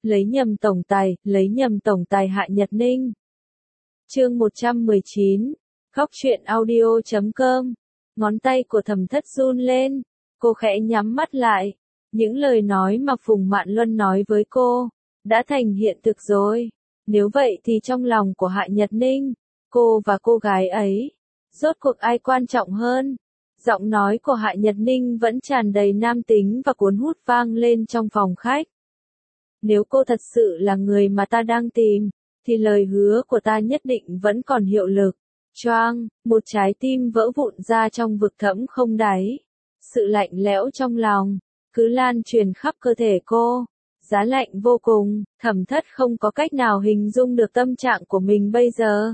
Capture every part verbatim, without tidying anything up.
lấy nhầm tổng tài, lấy nhầm tổng tài Hạ Nhật Ninh. Chương một trăm mười chín, Góc truyện audio chấm com. Ngón tay của Thẩm Thất run lên, cô khẽ nhắm mắt lại. Những lời nói mà Phùng Mạn Luân nói với cô, đã thành hiện thực rồi. Nếu vậy thì trong lòng của Hạ Nhật Ninh, cô và cô gái ấy, rốt cuộc ai quan trọng hơn? Giọng nói của Hạ Nhật Ninh vẫn tràn đầy nam tính và cuốn hút vang lên trong phòng khách. Nếu cô thật sự là người mà ta đang tìm, thì lời hứa của ta nhất định vẫn còn hiệu lực. Choang, một trái tim vỡ vụn ra trong vực thẳm không đáy. Sự lạnh lẽo trong lòng, cứ lan truyền khắp cơ thể cô. Giá lạnh vô cùng, Thẩm Thất không có cách nào hình dung được tâm trạng của mình bây giờ.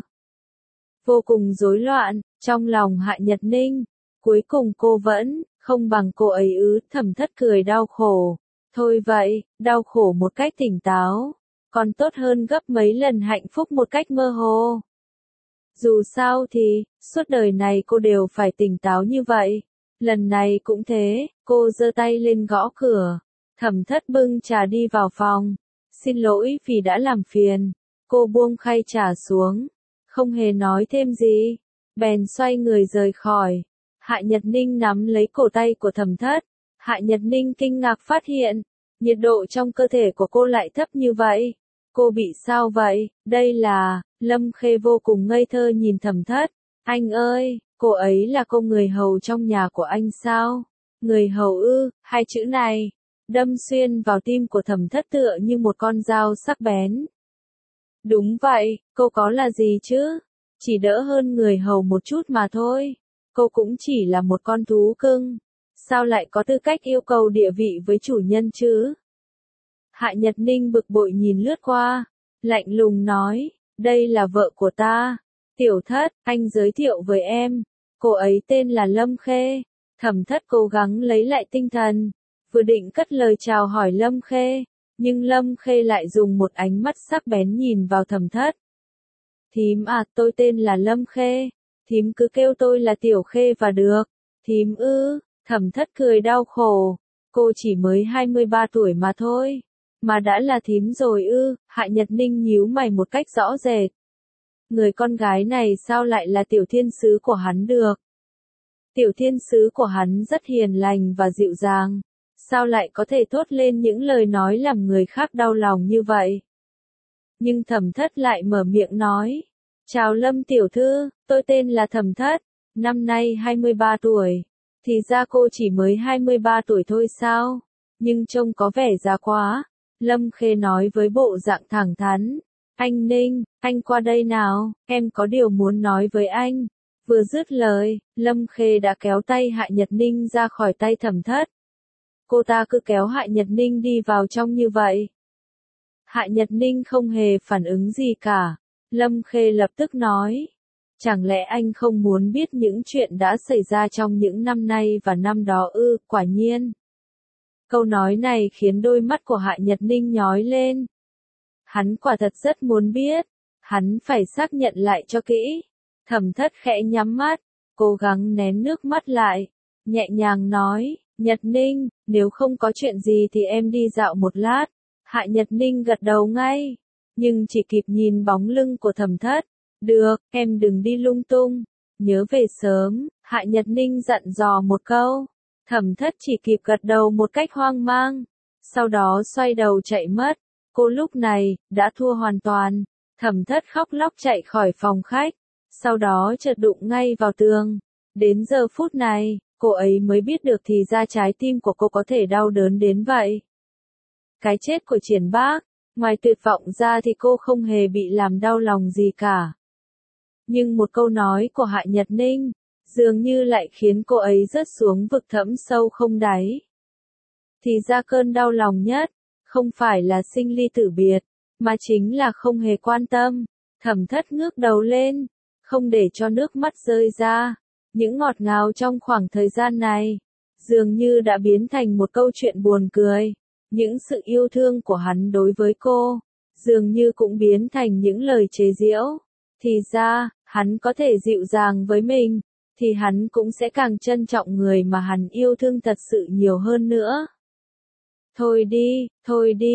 Vô cùng rối loạn, trong lòng Hạ Nhật Ninh. Cuối cùng cô vẫn, không bằng cô ấy ư. Thẩm Thất cười đau khổ. Thôi vậy, đau khổ một cách tỉnh táo, còn tốt hơn gấp mấy lần hạnh phúc một cách mơ hồ. Dù sao thì, suốt đời này cô đều phải tỉnh táo như vậy. Lần này cũng thế, cô giơ tay lên gõ cửa. Thẩm Thất bưng trà đi vào phòng. Xin lỗi vì đã làm phiền. Cô buông khay trà xuống, không hề nói thêm gì, bèn xoay người rời khỏi. Hạ Nhật Ninh nắm lấy cổ tay của Thẩm Thất. Hạ Nhật Ninh kinh ngạc phát hiện, nhiệt độ trong cơ thể của cô lại thấp như vậy. Cô bị sao vậy? Đây là... Lâm Khê vô cùng ngây thơ nhìn Thẩm Thất. Anh ơi, cô ấy là cô người hầu trong nhà của anh sao? Người hầu ư? Hai chữ này đâm xuyên vào tim của Thẩm Thất tựa như một con dao sắc bén. Đúng vậy, cô có là gì chứ? Chỉ đỡ hơn người hầu một chút mà thôi. Cô cũng chỉ là một con thú cưng. Sao lại có tư cách yêu cầu địa vị với chủ nhân chứ? Hạ Nhật Ninh bực bội nhìn lướt qua, lạnh lùng nói, đây là vợ của ta. Tiểu Thất, anh giới thiệu với em. Cô ấy tên là Lâm Khê. Thẩm Thất cố gắng lấy lại tinh thần, vừa định cất lời chào hỏi Lâm Khê, nhưng Lâm Khê lại dùng một ánh mắt sắc bén nhìn vào Thẩm Thất. Thím à, tôi tên là Lâm Khê. Thím cứ kêu tôi là Tiểu Khê và được. Thím ư? Thẩm Thất cười đau khổ. Cô chỉ mới hai mươi ba tuổi mà thôi. Mà đã là thím rồi ư? Hạ Nhật Ninh nhíu mày một cách rõ rệt. Người con gái này sao lại là tiểu thiên sứ của hắn được? Tiểu thiên sứ của hắn rất hiền lành và dịu dàng. Sao lại có thể thốt lên những lời nói làm người khác đau lòng như vậy? Nhưng Thẩm Thất lại mở miệng nói. Chào Lâm tiểu thư, tôi tên là Thẩm Thất. Năm nay hai mươi ba tuổi. Thì ra cô chỉ mới hai mươi ba tuổi thôi sao? Nhưng trông có vẻ già quá. Lâm Khê nói với bộ dạng thẳng thắn. Anh Ninh, anh qua đây nào, em có điều muốn nói với anh. Vừa dứt lời, Lâm Khê đã kéo tay Hạ Nhật Ninh ra khỏi tay Thẩm Thất. Cô ta cứ kéo Hạ Nhật Ninh đi vào trong như vậy. Hạ Nhật Ninh không hề phản ứng gì cả. Lâm Khê lập tức nói. Chẳng lẽ anh không muốn biết những chuyện đã xảy ra trong những năm nay và năm đó ư? Quả nhiên. Câu nói này khiến đôi mắt của Hạ Nhật Ninh nhói lên. Hắn quả thật rất muốn biết. Hắn phải xác nhận lại cho kỹ. Thẩm Thất khẽ nhắm mắt, cố gắng nén nước mắt lại. Nhẹ nhàng nói, Nhật Ninh, nếu không có chuyện gì thì em đi dạo một lát. Hạ Nhật Ninh gật đầu ngay. Nhưng chỉ kịp nhìn bóng lưng của Thẩm Thất. Được, em đừng đi lung tung. Nhớ về sớm, Hạ Nhật Ninh dặn dò một câu. Thẩm Thất chỉ kịp gật đầu một cách hoang mang. Sau đó xoay đầu chạy mất. Cô lúc này, đã thua hoàn toàn. Thẩm Thất khóc lóc chạy khỏi phòng khách. Sau đó chợt đụng ngay vào tường. Đến giờ phút này, cô ấy mới biết được thì ra trái tim của cô có thể đau đớn đến vậy. Cái chết của Triển Bác, ngoài tuyệt vọng ra thì cô không hề bị làm đau lòng gì cả. Nhưng một câu nói của Hạ Nhật Ninh, dường như lại khiến cô ấy rớt xuống vực thẳm sâu không đáy. Thì ra cơn đau lòng nhất, không phải là sinh ly tử biệt, mà chính là không hề quan tâm. Thẩm Thất ngước đầu lên, không để cho nước mắt rơi ra. Những ngọt ngào trong khoảng thời gian này, dường như đã biến thành một câu chuyện buồn cười. Những sự yêu thương của hắn đối với cô, dường như cũng biến thành những lời chế giễu. Thì ra, hắn có thể dịu dàng với mình, thì hắn cũng sẽ càng trân trọng người mà hắn yêu thương thật sự nhiều hơn nữa. Thôi đi, thôi đi,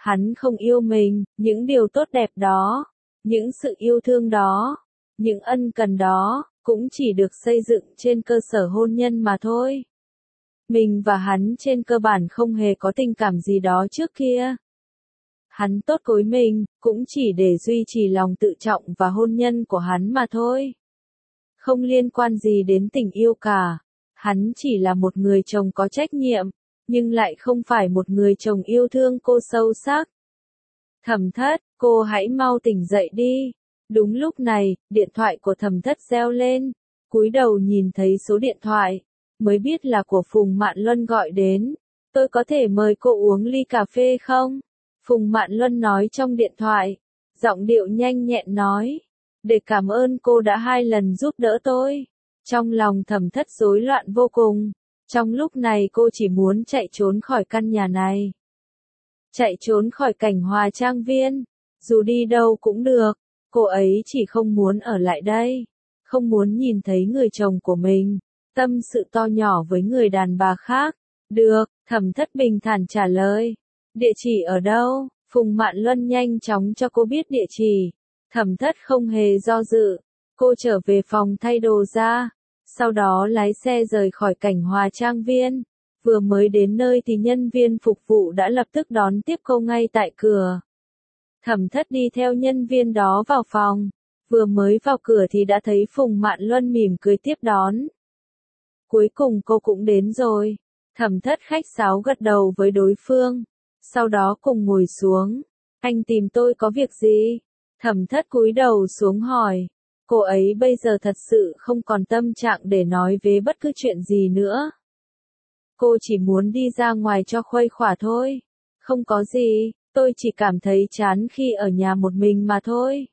Hắn không yêu mình, những điều tốt đẹp đó, những sự yêu thương đó, những ân cần đó, cũng chỉ được xây dựng trên cơ sở hôn nhân mà thôi. Mình và hắn trên cơ bản không hề có tình cảm gì đó trước kia. Hắn tốt với mình, cũng chỉ để duy trì lòng tự trọng và hôn nhân của hắn mà thôi. Không liên quan gì đến tình yêu cả. Hắn chỉ là một người chồng có trách nhiệm, nhưng lại không phải một người chồng yêu thương cô sâu sắc. Thẩm Thất, cô hãy mau tỉnh dậy đi. Đúng lúc này, điện thoại của Thẩm Thất reo lên. Cúi đầu nhìn thấy số điện thoại, mới biết là của Phùng Mạn Luân gọi đến. Tôi có thể mời cô uống ly cà phê không? Phùng Mạn Luân nói trong điện thoại, giọng điệu nhanh nhẹn nói, để cảm ơn cô đã hai lần giúp đỡ tôi. Trong lòng Thẩm Thất rối loạn vô cùng, trong lúc này cô chỉ muốn chạy trốn khỏi căn nhà này. Chạy trốn khỏi cảnh Hòa Trang Viên, dù đi đâu cũng được, cô ấy chỉ không muốn ở lại đây, không muốn nhìn thấy người chồng của mình, tâm sự to nhỏ với người đàn bà khác. Được, Thẩm Thất bình thản trả lời. Địa chỉ ở đâu? Phùng Mạn Luân nhanh chóng cho cô biết địa chỉ. Thẩm Thất không hề do dự. Cô trở về phòng thay đồ ra. Sau đó lái xe rời khỏi cảnh Hòa Trang Viên. Vừa mới đến nơi thì nhân viên phục vụ đã lập tức đón tiếp cô ngay tại cửa. Thẩm Thất đi theo nhân viên đó vào phòng. Vừa mới vào cửa thì đã thấy Phùng Mạn Luân mỉm cười tiếp đón. Cuối cùng cô cũng đến rồi. Thẩm Thất khách sáo gật đầu với đối phương. Sau đó cùng ngồi xuống. Anh tìm tôi có việc gì? Thẩm Thất cúi đầu xuống hỏi. Cô ấy bây giờ thật sự không còn tâm trạng để nói về bất cứ chuyện gì nữa. Cô chỉ muốn đi ra ngoài cho khuây khỏa thôi. Không có gì, tôi chỉ cảm thấy chán khi ở nhà một mình mà thôi.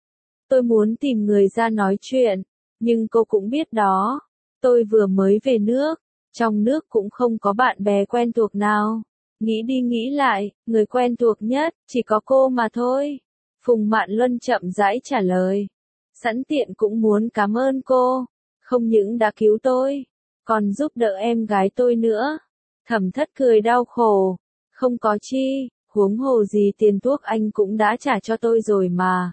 Tôi muốn tìm người ra nói chuyện, nhưng cô cũng biết đó. Tôi vừa mới về nước, trong nước cũng không có bạn bè quen thuộc nào. Nghĩ đi nghĩ lại, người quen thuộc nhất, chỉ có cô mà thôi. Phùng Mạn Luân chậm rãi trả lời. Sẵn tiện cũng muốn cảm ơn cô. Không những đã cứu tôi, còn giúp đỡ em gái tôi nữa. Thẩm Thất cười đau khổ. Không có chi, huống hồ gì tiền thuốc anh cũng đã trả cho tôi rồi mà.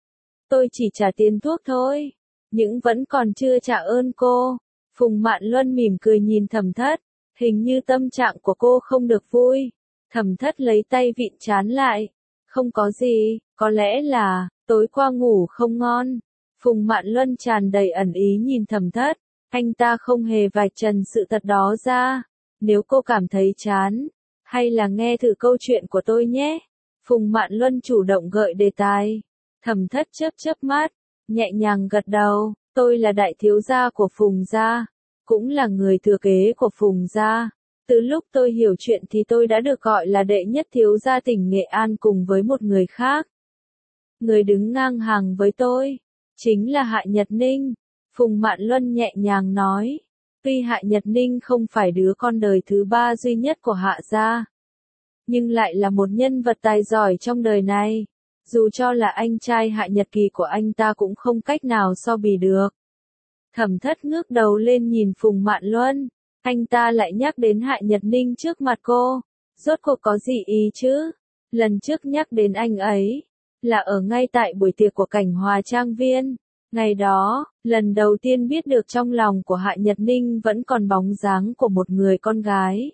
Tôi chỉ trả tiền thuốc thôi, nhưng vẫn còn chưa trả ơn cô. Phùng Mạn Luân mỉm cười nhìn Thẩm Thất. Hình như tâm trạng của cô không được vui. Thẩm Thất lấy tay vịn trán lại. Không có gì, có lẽ là, tối qua ngủ không ngon. Phùng Mạn Luân tràn đầy ẩn ý nhìn Thẩm Thất. Anh ta không hề vạch trần sự thật đó ra. Nếu cô cảm thấy chán, hay là nghe thử câu chuyện của tôi nhé. Phùng Mạn Luân chủ động gợi đề tài. Thẩm Thất chớp chớp mắt, nhẹ nhàng gật đầu. Tôi là đại thiếu gia của Phùng gia, cũng là người thừa kế của Phùng gia. Từ lúc tôi hiểu chuyện thì tôi đã được gọi là đệ nhất thiếu gia tỉnh Nghệ An cùng với một người khác. Người đứng ngang hàng với tôi, chính là Hạ Nhật Ninh. Phùng Mạn Luân nhẹ nhàng nói. Tuy Hạ Nhật Ninh không phải đứa con đời thứ ba duy nhất của Hạ gia, nhưng lại là một nhân vật tài giỏi trong đời này. Dù cho là anh trai Hạ Nhật Kỳ của anh ta cũng không cách nào so bì được. Thẩm Thất ngước đầu lên nhìn Phùng Mạn Luân. Anh ta lại nhắc đến Hạ Nhật Ninh trước mặt cô. Rốt cuộc có gì ý chứ? Lần trước nhắc đến anh ấy, là ở ngay tại buổi tiệc của cảnh Hòa Trang Viên. Ngày đó, lần đầu tiên biết được trong lòng của Hạ Nhật Ninh vẫn còn bóng dáng của một người con gái.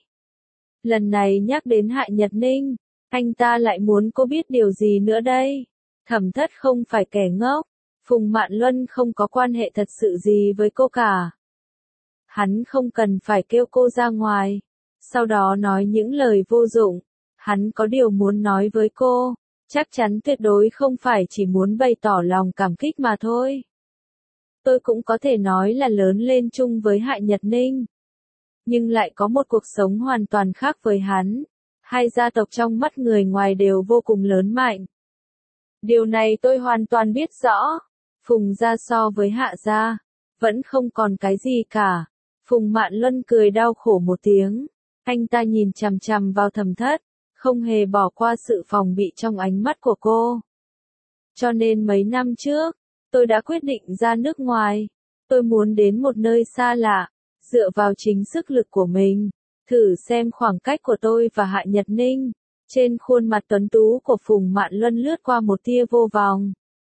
Lần này nhắc đến Hạ Nhật Ninh, anh ta lại muốn cô biết điều gì nữa đây? Thẩm Thất không phải kẻ ngốc. Phùng Mạn Luân không có quan hệ thật sự gì với cô cả. Hắn không cần phải kêu cô ra ngoài, sau đó nói những lời vô dụng. Hắn có điều muốn nói với cô, chắc chắn tuyệt đối không phải chỉ muốn bày tỏ lòng cảm kích mà thôi. Tôi cũng có thể nói là lớn lên chung với Hạ Nhật Ninh, nhưng lại có một cuộc sống hoàn toàn khác với hắn. Hai gia tộc trong mắt người ngoài đều vô cùng lớn mạnh. Điều này tôi hoàn toàn biết rõ. Phùng gia so với Hạ gia, vẫn không còn cái gì cả. Phùng Mạn Luân cười đau khổ một tiếng. Anh ta nhìn chằm chằm vào Thẩm Thất, không hề bỏ qua sự phòng bị trong ánh mắt của cô. Cho nên mấy năm trước, tôi đã quyết định ra nước ngoài. Tôi muốn đến một nơi xa lạ, dựa vào chính sức lực của mình, thử xem khoảng cách của tôi và Hạ Nhật Ninh, Trên khuôn mặt tuấn tú của Phùng Mạn Luân lướt qua một tia vô vọng.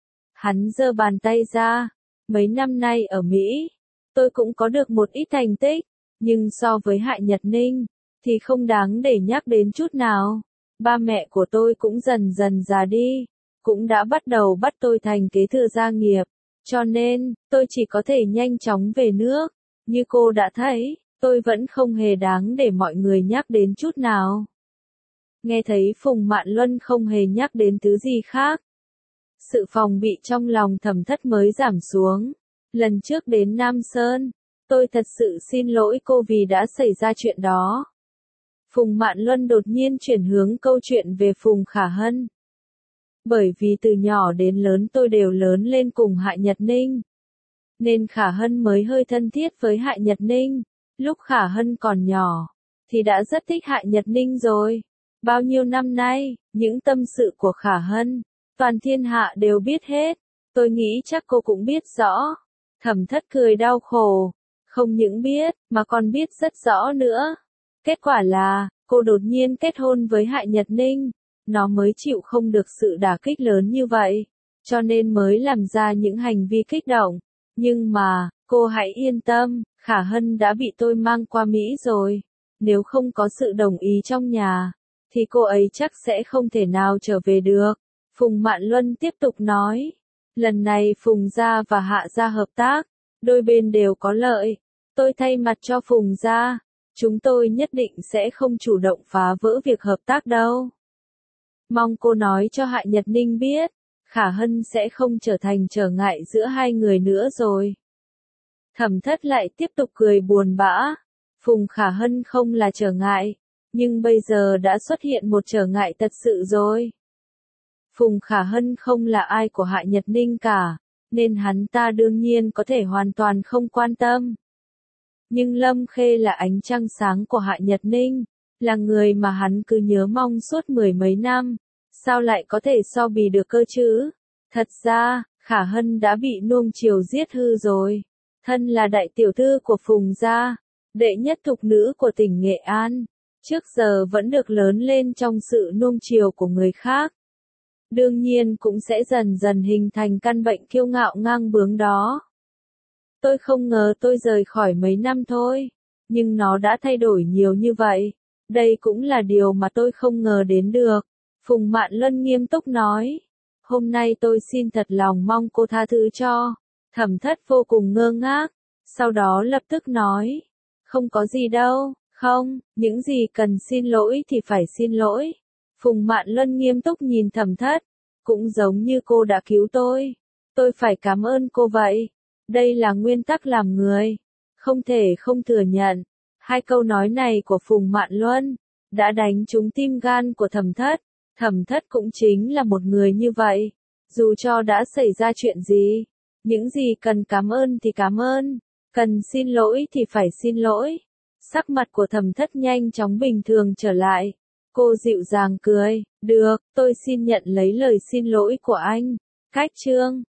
Hắn giơ bàn tay ra, mấy năm nay ở Mỹ, tôi cũng có được một ít thành tích, nhưng so với Hạ Nhật Ninh, thì không đáng để nhắc đến chút nào. Ba mẹ của tôi cũng dần dần già đi, cũng đã bắt đầu bắt tôi thành kế thừa gia nghiệp, cho nên, tôi chỉ có thể nhanh chóng về nước. Như cô đã thấy, tôi vẫn không hề đáng để mọi người nhắc đến chút nào. Nghe thấy Phùng Mạn Luân không hề nhắc đến thứ gì khác. Sự phòng bị trong lòng Thẩm Thất mới giảm xuống. Lần trước đến Nam Sơn, tôi thật sự xin lỗi cô vì đã xảy ra chuyện đó. Phùng Mạn Luân đột nhiên chuyển hướng câu chuyện về Phùng Khả Hân. Bởi vì từ nhỏ đến lớn tôi đều lớn lên cùng Hạ Nhật Ninh. Nên Khả Hân mới hơi thân thiết với Hạ Nhật Ninh. Lúc Khả Hân còn nhỏ, thì đã rất thích Hạ Nhật Ninh rồi. Bao nhiêu năm nay, những tâm sự của Khả Hân, toàn thiên hạ đều biết hết. Tôi nghĩ chắc cô cũng biết rõ. Thẩm Thất cười đau khổ. Không những biết, mà còn biết rất rõ nữa. Kết quả là, cô đột nhiên kết hôn với Hạ Nhật Ninh. Nó mới chịu không được sự đả kích lớn như vậy. Cho nên mới làm ra những hành vi kích động. Nhưng mà, cô hãy yên tâm, Khả Hân đã bị tôi mang qua Mỹ rồi. Nếu không có sự đồng ý trong nhà, thì cô ấy chắc sẽ không thể nào trở về được. Phùng Mạn Luân tiếp tục nói. Lần này Phùng gia và Hạ gia hợp tác, đôi bên đều có lợi. Tôi thay mặt cho Phùng gia, chúng tôi nhất định sẽ không chủ động phá vỡ việc hợp tác đâu. Mong cô nói cho Hạ Nhật Ninh biết, Khả Hân sẽ không trở thành trở ngại giữa hai người nữa rồi. Thẩm Thất lại tiếp tục cười buồn bã. Phùng Khả Hân không là trở ngại, nhưng bây giờ đã xuất hiện một trở ngại thật sự rồi. Phùng Khả Hân không là ai của Hạ Nhật Ninh cả, nên hắn ta đương nhiên có thể hoàn toàn không quan tâm. Nhưng Lâm Khê là ánh trăng sáng của Hạ Nhật Ninh, là người mà hắn cứ nhớ mong suốt mười mấy năm, sao lại có thể so bì được cơ chứ? Thật ra, Khả Hân đã bị nuông chiều giết hư rồi. Thân là đại tiểu thư của Phùng gia, đệ nhất thục nữ của tỉnh Nghệ An, trước giờ vẫn được lớn lên trong sự nuông chiều của người khác. Đương nhiên cũng sẽ dần dần hình thành căn bệnh kiêu ngạo ngang bướng đó. Tôi không ngờ tôi rời khỏi mấy năm thôi, nhưng nó đã thay đổi nhiều như vậy. Đây cũng là điều mà tôi không ngờ đến được. Phùng Mạn Luân nghiêm túc nói. Hôm nay tôi xin thật lòng mong cô tha thứ cho. Thẩm Thất vô cùng ngơ ngác, sau đó lập tức nói. Không có gì đâu, không, những gì cần xin lỗi thì phải xin lỗi. Phùng Mạn Luân nghiêm túc nhìn Thẩm Thất, cũng giống như cô đã cứu tôi. Tôi phải cảm ơn cô vậy. Đây là nguyên tắc làm người. Không thể không thừa nhận. Hai câu nói này của Phùng Mạn Luân đã đánh trúng tim gan của Thẩm Thất. Thẩm Thất cũng chính là một người như vậy. Dù cho đã xảy ra chuyện gì, những gì cần cảm ơn thì cảm ơn, cần xin lỗi thì phải xin lỗi. Sắc mặt của Thẩm Thất nhanh chóng bình thường trở lại. Cô dịu dàng cười, được, tôi xin nhận lấy lời xin lỗi của anh. Cách chương